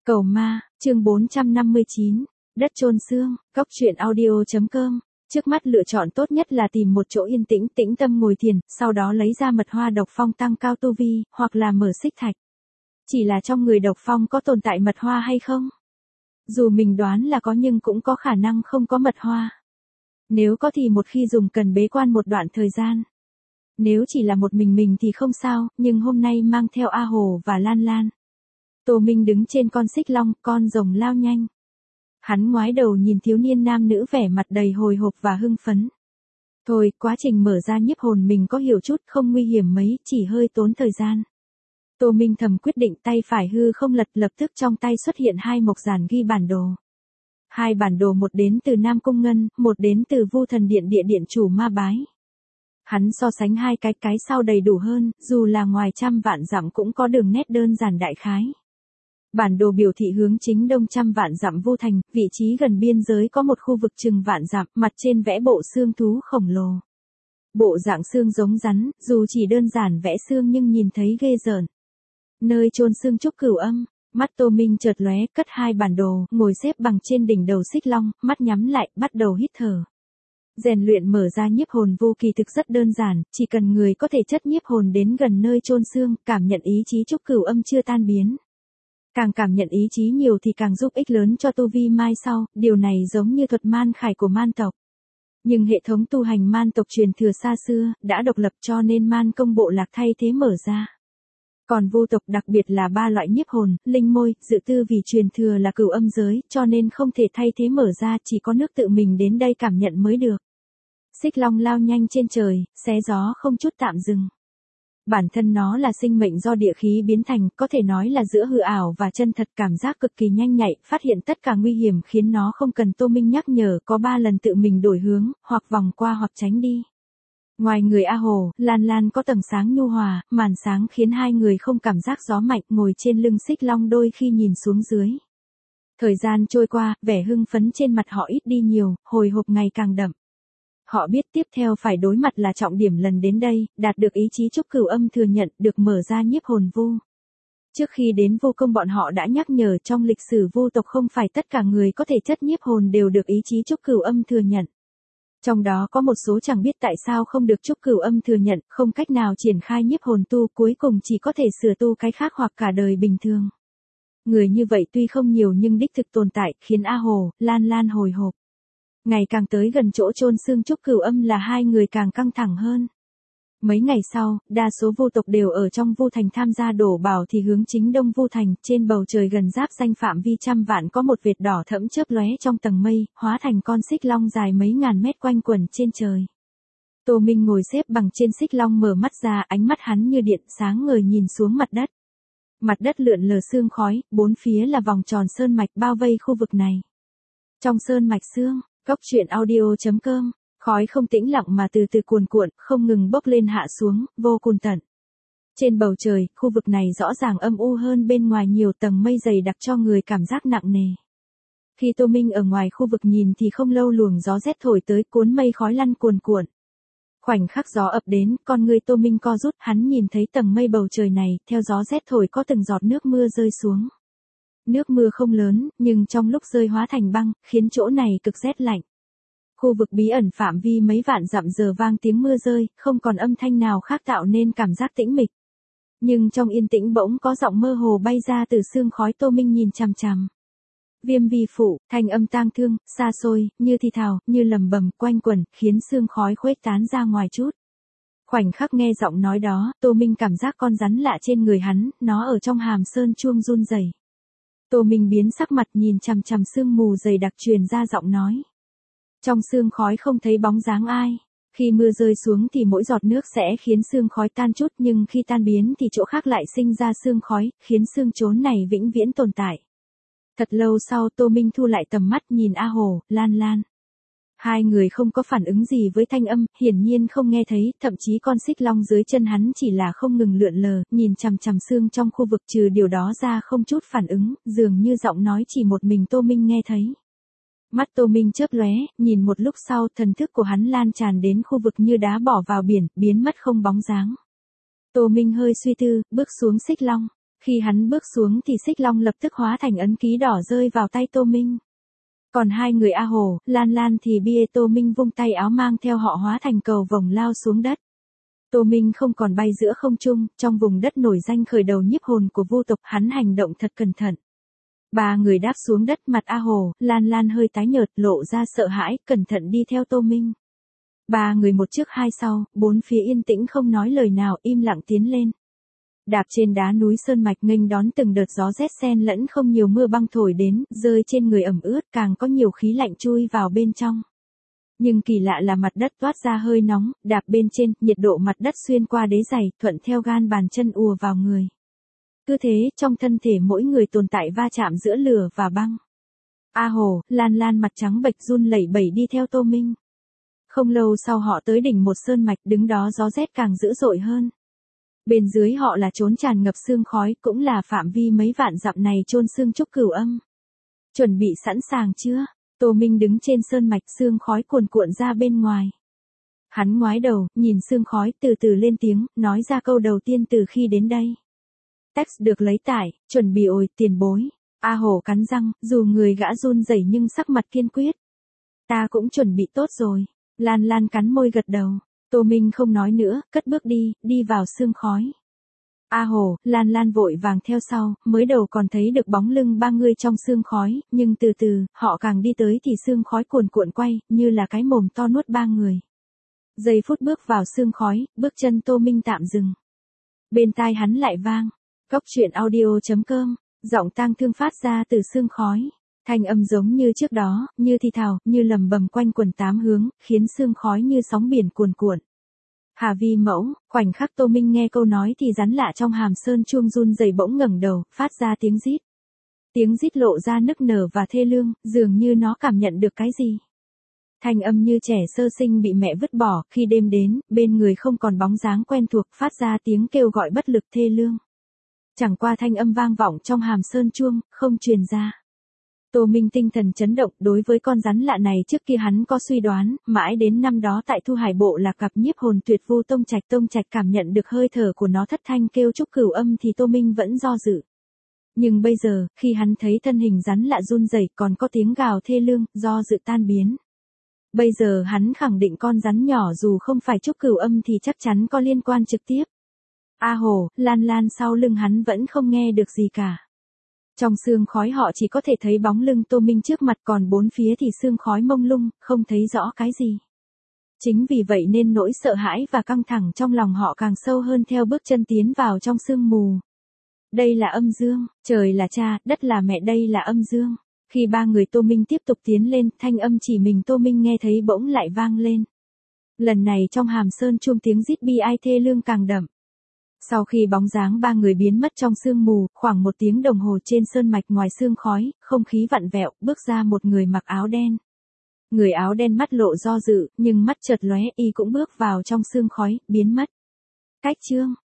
Cầu ma, chương 459, đất chôn xương, Cóc truyện audio.com. Trước mắt lựa chọn tốt nhất là tìm một chỗ yên tĩnh, tĩnh tâm ngồi thiền, sau đó lấy ra mật hoa độc phong tăng cao tu vi, hoặc là mở xích thạch. Chỉ là trong người độc phong có tồn tại mật hoa hay không? Dù mình đoán là có nhưng cũng có khả năng không có mật hoa. Nếu có thì một khi dùng cần bế quan một đoạn thời gian. Nếu chỉ là một mình thì không sao, nhưng hôm nay mang theo A Hồ và Lan Lan. Tô Minh đứng trên con xích long, con rồng lao nhanh. Hắn ngoái đầu nhìn thiếu niên nam nữ vẻ mặt đầy hồi hộp và hưng phấn. Thôi, quá trình mở ra nhiếp hồn mình có hiểu chút, không nguy hiểm mấy, chỉ hơi tốn thời gian. Tô Minh thầm quyết định, tay phải hư không lật, lập tức trong tay xuất hiện hai mộc giản ghi bản đồ. Hai bản đồ, một đến từ Nam Cung Ngân, một đến từ Vu Thần Điện địa điện chủ Ma Bái. Hắn so sánh hai cái sau đầy đủ hơn, dù là ngoài trăm vạn dặm cũng có đường nét đơn giản đại khái. Bản đồ biểu thị hướng chính đông trăm vạn dặm Vu Thành, vị trí gần biên giới có một khu vực chừng vạn dặm, mặt trên vẽ bộ xương thú khổng lồ. Bộ dạng xương giống rắn, dù chỉ đơn giản vẽ xương nhưng nhìn thấy ghê rợn. Nơi chôn xương Trúc Cửu Âm, mắt Tô Minh chợt lóe, cất hai bản đồ, ngồi xếp bằng trên đỉnh đầu xích long, mắt nhắm lại, bắt đầu hít thở. Rèn luyện mở ra nhiếp hồn vô kỳ thực rất đơn giản, chỉ cần người có thể chất nhiếp hồn đến gần nơi chôn xương, cảm nhận ý chí Trúc Cửu Âm chưa tan biến. Càng cảm nhận ý chí nhiều thì càng giúp ích lớn cho tu vi mai sau, điều này giống như thuật man khải của man tộc. Nhưng hệ thống tu hành man tộc truyền thừa xa xưa, đã độc lập cho nên man công bộ lạc thay thế mở ra. Còn Vu tộc đặc biệt là ba loại nhiếp hồn, linh môi, dự tư vì truyền thừa là cửu âm giới, cho nên không thể thay thế mở ra, chỉ có nước tự mình đến đây cảm nhận mới được. Xích long lao nhanh trên trời, xé gió không chút tạm dừng. Bản thân nó là sinh mệnh do địa khí biến thành, có thể nói là giữa hư ảo và chân thật, cảm giác cực kỳ nhanh nhạy, phát hiện tất cả nguy hiểm khiến nó không cần Tô Minh nhắc nhở, có 3 lần tự mình đổi hướng, hoặc vòng qua hoặc tránh đi. Ngoài người A Hồ, Lan Lan có tầng sáng nhu hòa, màn sáng khiến hai người không cảm giác gió mạnh, ngồi trên lưng xích long đôi khi nhìn xuống dưới. Thời gian trôi qua, vẻ hưng phấn trên mặt họ ít đi nhiều, hồi hộp ngày càng đậm. Họ biết tiếp theo phải đối mặt là trọng điểm lần đến đây, đạt được ý chí Trúc Cửu Âm thừa nhận, được mở ra nhiếp hồn Vu. Trước khi đến Vu Công bọn họ đã nhắc nhở trong lịch sử Vu tộc không phải tất cả người có thể chất nhiếp hồn đều được ý chí Trúc Cửu Âm thừa nhận. Trong đó có một số chẳng biết tại sao không được Trúc Cửu Âm thừa nhận, không cách nào triển khai nhiếp hồn tu, cuối cùng chỉ có thể sửa tu cái khác hoặc cả đời bình thường. Người như vậy tuy không nhiều nhưng đích thực tồn tại, khiến A Hồ, Lan Lan hồi hộp. Ngày càng tới gần chỗ chôn xương Trúc Cửu Âm là hai người càng căng thẳng hơn. Mấy ngày sau, đa số Vu tộc đều ở trong Vu Thành tham gia đổ bảo thì hướng chính đông Vu Thành, trên bầu trời gần giáp danh phạm vi trăm vạn có một vệt đỏ thẫm chớp lóe trong tầng mây, hóa thành con xích long dài mấy ngàn mét quanh quẩn trên trời. Tô Minh ngồi xếp bằng trên xích long mở mắt ra, ánh mắt hắn như điện sáng ngời nhìn xuống mặt đất. Mặt đất lượn lờ sương khói, bốn phía là vòng tròn sơn mạch bao vây khu vực này. Trong sơn mạch xương, Cóc truyện audio.com, khói không tĩnh lặng mà từ từ cuồn cuộn, không ngừng bốc lên hạ xuống, vô cùng tận. Trên bầu trời, khu vực này rõ ràng âm u hơn bên ngoài nhiều, tầng mây dày đặc cho người cảm giác nặng nề. Khi Tô Minh ở ngoài khu vực nhìn thì không lâu luồng gió rét thổi tới, cuốn mây khói lăn cuồn cuộn. Khoảnh khắc gió ập đến, con người Tô Minh co rút, hắn nhìn thấy tầng mây bầu trời này, theo gió rét thổi có từng giọt nước mưa rơi xuống. Nước mưa không lớn, nhưng trong lúc rơi hóa thành băng, khiến chỗ này cực rét lạnh. Khu vực bí ẩn phạm vi mấy vạn dặm giờ vang tiếng mưa rơi, không còn âm thanh nào khác tạo nên cảm giác tĩnh mịch. Nhưng trong yên tĩnh bỗng có giọng mơ hồ bay ra từ sương khói. Tô Minh nhìn chằm chằm. Viêm vi phụ, thanh âm tang thương, xa xôi, như thì thào, như lầm bầm, quanh quẩn, khiến sương khói khuếch tán ra ngoài chút. Khoảnh khắc nghe giọng nói đó, Tô Minh cảm giác con rắn lạ trên người hắn, nó ở trong hàm sơn chuông run rẩy. Tô Minh biến sắc mặt nhìn chằm chằm sương mù dày đặc truyền ra giọng nói. Trong sương khói không thấy bóng dáng ai. Khi mưa rơi xuống thì mỗi giọt nước sẽ khiến sương khói tan chút, nhưng khi tan biến thì chỗ khác lại sinh ra sương khói, khiến sương chốn này vĩnh viễn tồn tại. Thật lâu sau Tô Minh thu lại tầm mắt nhìn A Hồ, Lan Lan. Hai người không có phản ứng gì với thanh âm, hiển nhiên không nghe thấy, thậm chí con xích long dưới chân hắn chỉ là không ngừng lượn lờ, nhìn chằm chằm sương trong khu vực, trừ điều đó ra không chút phản ứng, dường như giọng nói chỉ một mình Tô Minh nghe thấy. Mắt Tô Minh chớp lóe, nhìn một lúc sau, thần thức của hắn lan tràn đến khu vực như đá bỏ vào biển, biến mất không bóng dáng. Tô Minh hơi suy tư, bước xuống xích long. Khi hắn bước xuống thì xích long lập tức hóa thành ấn ký đỏ rơi vào tay Tô Minh. Còn hai người A Hồ, Lan Lan thì bia Tô Minh vung tay áo mang theo họ hóa thành cầu vồng lao xuống đất. Tô Minh không còn bay giữa không trung, trong vùng đất nổi danh khởi đầu nhiếp hồn của vu tộc, hắn hành động thật cẩn thận. Ba người đáp xuống đất, mặt A Hồ, Lan Lan hơi tái nhợt, lộ ra sợ hãi, cẩn thận đi theo Tô Minh. Ba người một trước hai sau, bốn phía yên tĩnh không nói lời nào, im lặng tiến lên. Đạp trên đá núi sơn mạch nghênh đón từng đợt gió rét xen lẫn không nhiều mưa băng thổi đến, rơi trên người ẩm ướt, càng có nhiều khí lạnh chui vào bên trong. Nhưng kỳ lạ là mặt đất toát ra hơi nóng, đạp bên trên, nhiệt độ mặt đất xuyên qua đế giày, thuận theo gan bàn chân ùa vào người. Cứ thế, trong thân thể mỗi người tồn tại va chạm giữa lửa và băng. A Hồ, Lan Lan mặt trắng bệch run lẩy bẩy đi theo Tô Minh. Không lâu sau họ tới đỉnh một sơn mạch, đứng đó gió rét càng dữ dội hơn. Bên dưới họ là chốn tràn ngập sương khói, cũng là phạm vi mấy vạn dặm này chôn xương trúc cửu âm. Chuẩn bị sẵn sàng chưa? Tô Minh đứng trên sơn mạch, sương khói cuồn cuộn ra bên ngoài. Hắn ngoái đầu, nhìn sương khói, từ từ lên tiếng, nói ra câu đầu tiên từ khi đến đây. Text được lấy tải, chuẩn bị ồi, tiền bối. A Hồ cắn răng, dù người gã run rẩy nhưng sắc mặt kiên quyết. Ta cũng chuẩn bị tốt rồi. Lan Lan cắn môi gật đầu. Tô Minh không nói nữa, cất bước đi vào sương khói. A Hồ, Lan Lan vội vàng theo sau, mới đầu còn thấy được bóng lưng ba người trong sương khói, nhưng từ từ, họ càng đi tới thì sương khói cuồn cuộn quay, như là cái mồm to nuốt ba người. Giây phút bước vào sương khói, bước chân Tô Minh tạm dừng. Bên tai hắn lại vang. Góc truyện audio.com, giọng tang thương phát ra từ sương khói. Thanh âm giống như trước đó, như thì thào, như lầm bầm quanh quần tám hướng, khiến sương khói như sóng biển cuồn cuộn. Hà Vi mẫu, khoảnh khắc Tô Minh nghe câu nói thì rắn lạ trong hàm sơn chuông run rẩy bỗng ngẩng đầu, phát ra tiếng rít. Tiếng rít lộ ra nức nở và thê lương, dường như nó cảm nhận được cái gì. Thanh âm như trẻ sơ sinh bị mẹ vứt bỏ, khi đêm đến, bên người không còn bóng dáng quen thuộc, phát ra tiếng kêu gọi bất lực thê lương. Chẳng qua thanh âm vang vọng trong hàm sơn chuông, không truyền ra. Tô Minh tinh thần chấn động, đối với con rắn lạ này trước kia hắn có suy đoán, mãi đến năm đó tại Thu Hải Bộ là cặp nhiếp hồn tuyệt vu Tông Trạch cảm nhận được hơi thở của nó thất thanh kêu trúc cửu âm thì Tô Minh vẫn do dự. Nhưng bây giờ, khi hắn thấy thân hình rắn lạ run rẩy, còn có tiếng gào thê lương, do dự tan biến. Bây giờ hắn khẳng định con rắn nhỏ dù không phải trúc cửu âm thì chắc chắn có liên quan trực tiếp. A Hồ, Lan Lan sau lưng hắn vẫn không nghe được gì cả. Trong sương khói họ chỉ có thể thấy bóng lưng Tô Minh trước mặt, còn bốn phía thì sương khói mông lung, không thấy rõ cái gì. Chính vì vậy nên nỗi sợ hãi và căng thẳng trong lòng họ càng sâu hơn theo bước chân tiến vào trong sương mù. Đây là âm dương, trời là cha, đất là mẹ, đây là âm dương. Khi ba người Tô Minh tiếp tục tiến lên, thanh âm chỉ mình Tô Minh nghe thấy bỗng lại vang lên. Lần này trong hàm sơn chuông tiếng rít bi ai thê lương càng đậm. Sau khi bóng dáng ba người biến mất trong sương mù, khoảng 1 tiếng đồng hồ trên sơn mạch ngoài sương khói, không khí vặn vẹo, bước ra một người mặc áo đen. Người áo đen mắt lộ do dự, nhưng mắt chợt lóe, y cũng bước vào trong sương khói, biến mất. Cách chương